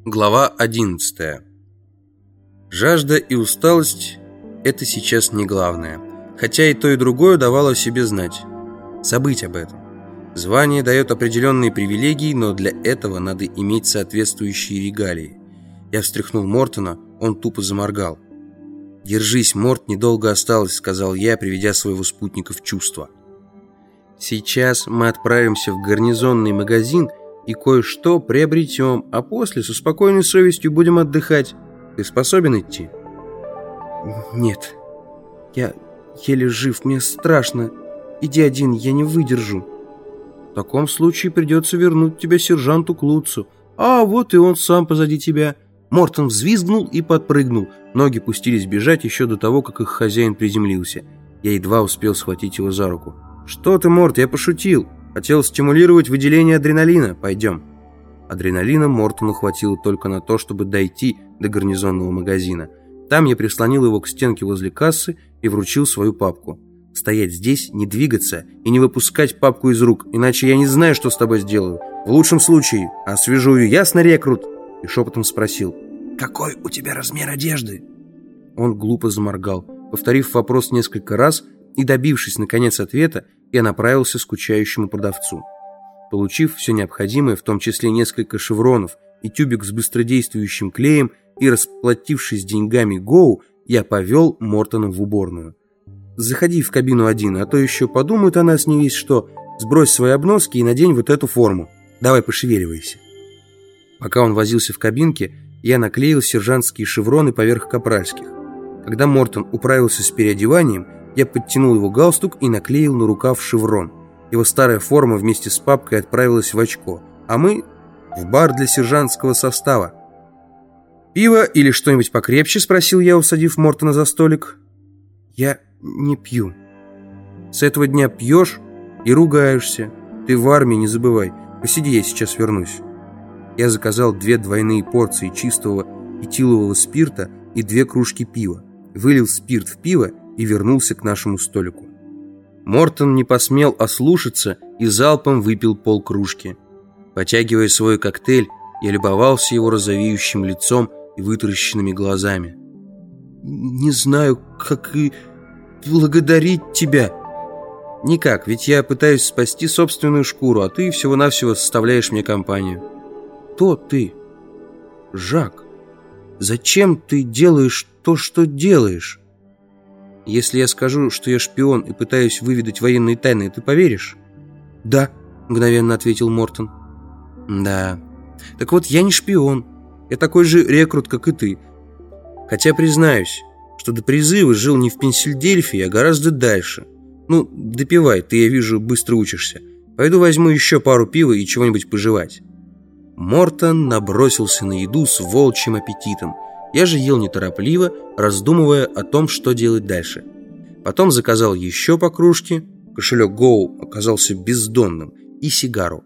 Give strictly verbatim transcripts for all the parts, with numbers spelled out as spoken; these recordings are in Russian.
Глава одиннадцатая. Жажда и усталость – это сейчас не главное, хотя и то, и другое давало о себе знать. Забыть об этом. Звание дает определенные привилегии, но для этого надо иметь соответствующие регалии. Я встряхнул Мортона, он тупо заморгал. «Держись, Морт, недолго осталось», – сказал я, приведя своего спутника в чувство. «Сейчас мы отправимся в гарнизонный магазин и кое-что приобретем, а после со спокойной совестью будем отдыхать. Ты способен идти?» «Нет, я еле жив, мне страшно. Иди один, я не выдержу». «В таком случае придется вернуть тебя сержанту Клуцу. А вот и он сам позади тебя». Мортон взвизгнул и подпрыгнул. Ноги пустились бежать еще до того, как их хозяин приземлился. Я едва успел схватить его за руку. «Что ты, Морт, я пошутил. Хотел стимулировать выделение адреналина. Пойдем». Адреналина Мортону хватило только на то, чтобы дойти до гарнизонного магазина. Там я прислонил его к стенке возле кассы и вручил свою папку. «Стоять здесь, не двигаться и не выпускать папку из рук, иначе я не знаю, что с тобой сделаю. В лучшем случае освежую, ясно, рекрут?» И шепотом спросил: «Какой у тебя размер одежды?» Он глупо заморгал. Повторив вопрос несколько раз и добившись наконец ответа, я направился к скучающему продавцу. Получив все необходимое, в том числе несколько шевронов и тюбик с быстродействующим клеем, и расплатившись деньгами Гоу, я повел Мортона в уборную. «Заходи в кабину один, а то еще подумают о нас не весь что. Сбрось свои обноски и надень вот эту форму. Давай пошевеливайся». Пока он возился в кабинке, я наклеил сержантские шевроны поверх капральских. Когда Мортон управился с переодеванием, я подтянул его галстук и наклеил на рукав шеврон. Его старая форма вместе с папкой отправилась в очко, а мы в бар для сержантского состава. «Пиво или что-нибудь покрепче?» – спросил я, усадив Мортона за столик. «Я не пью». «С этого дня пьешь и ругаешься. Ты в армии, не забывай. Посиди, я сейчас вернусь». Я заказал две двойные порции чистого этилового спирта и две кружки пива, вылил спирт в пиво и вернулся к нашему столику. Мортон не посмел ослушаться и залпом выпил полкружки. Потягивая свой коктейль, я любовался его розовеющим лицом и вытаращенными глазами. «Не знаю, как и благодарить тебя». «Никак, ведь я пытаюсь спасти собственную шкуру, а ты всего-навсего составляешь мне компанию». «Кто ты, Жак? Зачем ты делаешь то, что делаешь?» «Если я скажу, что я шпион и пытаюсь выведать военные тайны, ты поверишь?» «Да», — мгновенно ответил Мортон. «Да. Так вот, я не шпион. Я такой же рекрут, как и ты. Хотя признаюсь, что до призыва жил не в Пенсильдельфии, а гораздо дальше. Ну, допивай, ты, я вижу, быстро учишься. Пойду возьму еще пару пива и чего-нибудь пожевать». Мортон набросился на еду с волчьим аппетитом. Я же ел неторопливо, раздумывая о том, что делать дальше. Потом заказал еще по кружке, кошелек Гоу оказался бездонным, и сигару.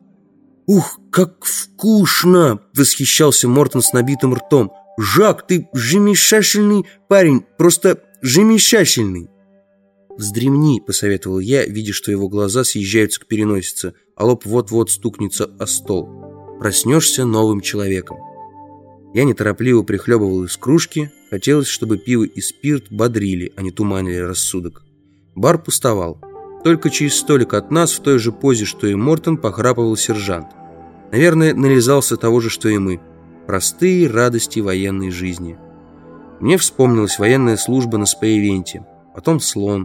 «Ух, как вкусно!» — восхищался Мортон с набитым ртом. «Жак, ты замечательный парень, просто замечательный!» «Вздремни», — посоветовал я, видя, что его глаза съезжаются к переносице, а лоб вот-вот стукнется о стол. «Проснешься новым человеком». Я неторопливо прихлебывал из кружки. Хотелось, чтобы пиво и спирт бодрили, а не туманили рассудок. Бар пустовал. Только через столик от нас, в той же позе, что и Мортон, похрапывал сержант. Наверное, нализался того же, что и мы. Простые радости военной жизни. Мне вспомнилась военная служба на Спаевенте, потом слон,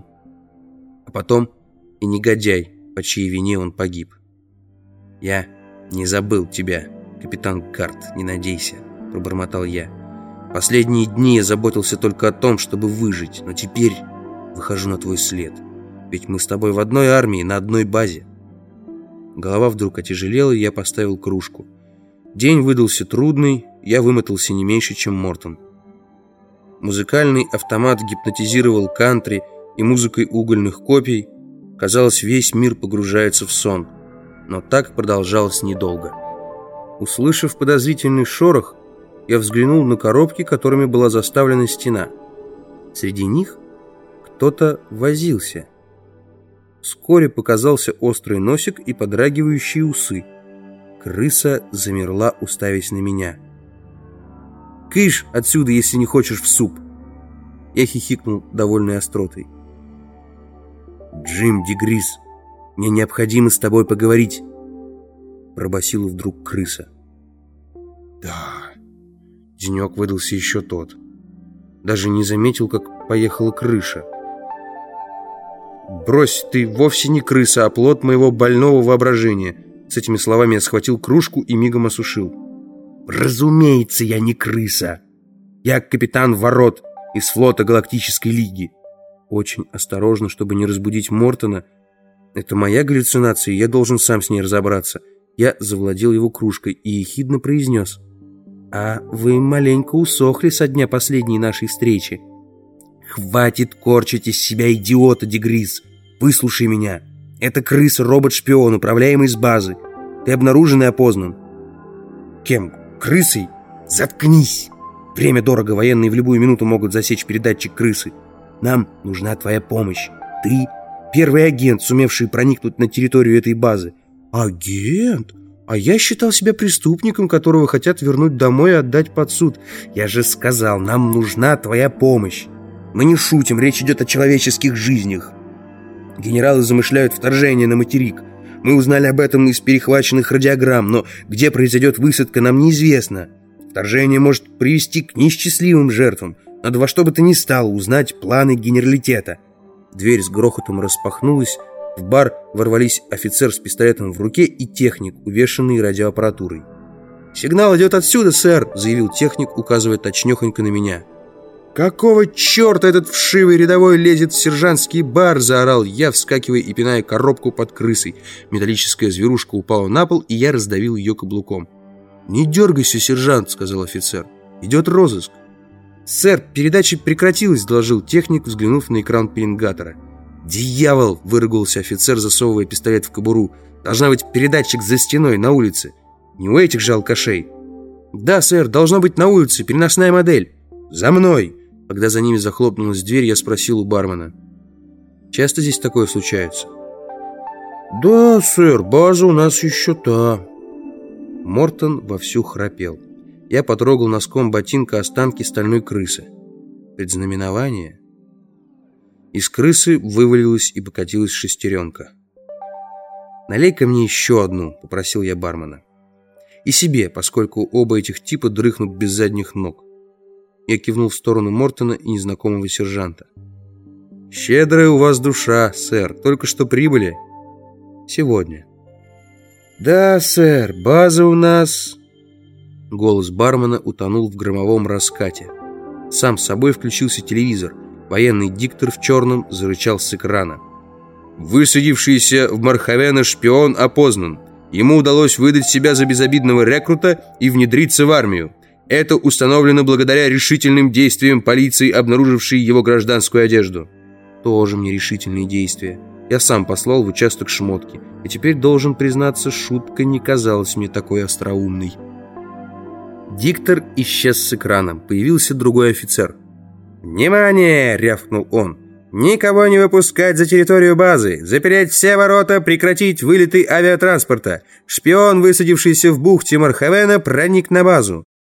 а потом и негодяй, по чьей вине он погиб. «Я не забыл тебя, капитан Гарт, не надейся», — пробормотал я. «Последние дни я заботился только о том, чтобы выжить, но теперь выхожу на твой след. Ведь мы с тобой в одной армии, на одной базе». Голова вдруг отяжелела, и я поставил кружку. День выдался трудный, я вымотался не меньше, чем Мортон. Музыкальный автомат гипнотизировал кантри, и музыкой угольных копий, казалось, весь мир погружается в сон. Но так продолжалось недолго. Услышав подозрительный шорох, я взглянул на коробки, которыми была заставлена стена. Среди них кто-то возился. Вскоре показался острый носик и подрагивающие усы. Крыса замерла, уставясь на меня. Кыш отсюда, если не хочешь в суп!» Я хихикнул, довольной остротой. «Джим Дегрис, мне необходимо с тобой поговорить!» Пробасила вдруг крыса. «Да...» Денек выдался еще тот. Даже не заметил, как поехала крыша. «Брось, ты вовсе не крыса, а плод моего больного воображения!» С этими словами я схватил кружку и мигом осушил. «Разумеется, я не крыса! Я капитан Ворот из флота Галактической Лиги!» Очень осторожно, чтобы не разбудить Мортона. Это моя галлюцинация, и я должен сам с ней разобраться. Я завладел его кружкой и ехидно произнес: «А вы маленько усохли со дня последней нашей встречи». «Хватит корчить из себя идиота, Дегрис! Выслушай меня! Это крыса-робот-шпион, управляемый с базы. Ты обнаружен и опознан». «Кем? Крысой?» «Заткнись! Время дорого, военные в любую минуту могут засечь передатчик крысы. Нам нужна твоя помощь. Ты первый агент, сумевший проникнуть на территорию этой базы». «Агент? А я считал себя преступником, которого хотят вернуть домой и отдать под суд». «Я же сказал, нам нужна твоя помощь. Мы не шутим, речь идет о человеческих жизнях. Генералы замышляют вторжение на материк. Мы узнали об этом из перехваченных радиограмм, но где произойдет высадка, нам неизвестно. Вторжение может привести к неисчислимым жертвам. Надо во что бы то ни стало узнать планы генералитета». Дверь с грохотом распахнулась. В бар ворвались офицер с пистолетом в руке и техник, увешанный радиоаппаратурой. «Сигнал идет отсюда, сэр», — заявил техник, указывая точнёхонько на меня. «Какого черта этот вшивый рядовой лезет в сержантский бар?» — заорал я, вскакивая и пиная коробку под крысой. Металлическая зверушка упала на пол, и я раздавил ее каблуком. «Не дергайся, сержант», — сказал офицер. «Идет розыск». «Сэр, передача прекратилась», — доложил техник, взглянув на экран пеленгатора. «Дьявол!» — выругался офицер, засовывая пистолет в кобуру. «Должна быть передатчик за стеной, на улице. Не у этих же алкашей». «Да, сэр, должно быть на улице, переносная модель». «За мной!» Когда за ними захлопнулась дверь, я спросил у бармена: «Часто здесь такое случается?» «Да, сэр, база у нас еще та». Мортон вовсю храпел. Я потрогал носком ботинка останки стальной крысы. Предзнаменование? Из крысы вывалилась и покатилась шестеренка. «Налей-ка мне еще одну», — попросил я бармена. «И себе, поскольку оба этих типа дрыхнут без задних ног». Я кивнул в сторону Мортона и незнакомого сержанта. «Щедрая у вас душа, сэр. Только что прибыли?» «Сегодня». «Да, сэр, база у нас...» Голос бармена утонул в громовом раскате. Сам собой включился телевизор. Военный диктор в черном зарычал с экрана. «Высадившийся в Мархавена шпион опознан. Ему удалось выдать себя за безобидного рекрута и внедриться в армию. Это установлено благодаря решительным действиям полиции, обнаружившей его гражданскую одежду». «Тоже мне решительные действия. Я сам послал в участок шмотки. И теперь должен признаться, шутка не казалась мне такой остроумной». Диктор исчез с экрана. Появился другой офицер. «Внимание!» — рявкнул он. «Никого не выпускать за территорию базы! Запереть все ворота, прекратить вылеты авиатранспорта! Шпион, высадившийся в бухте Мархавена, проник на базу!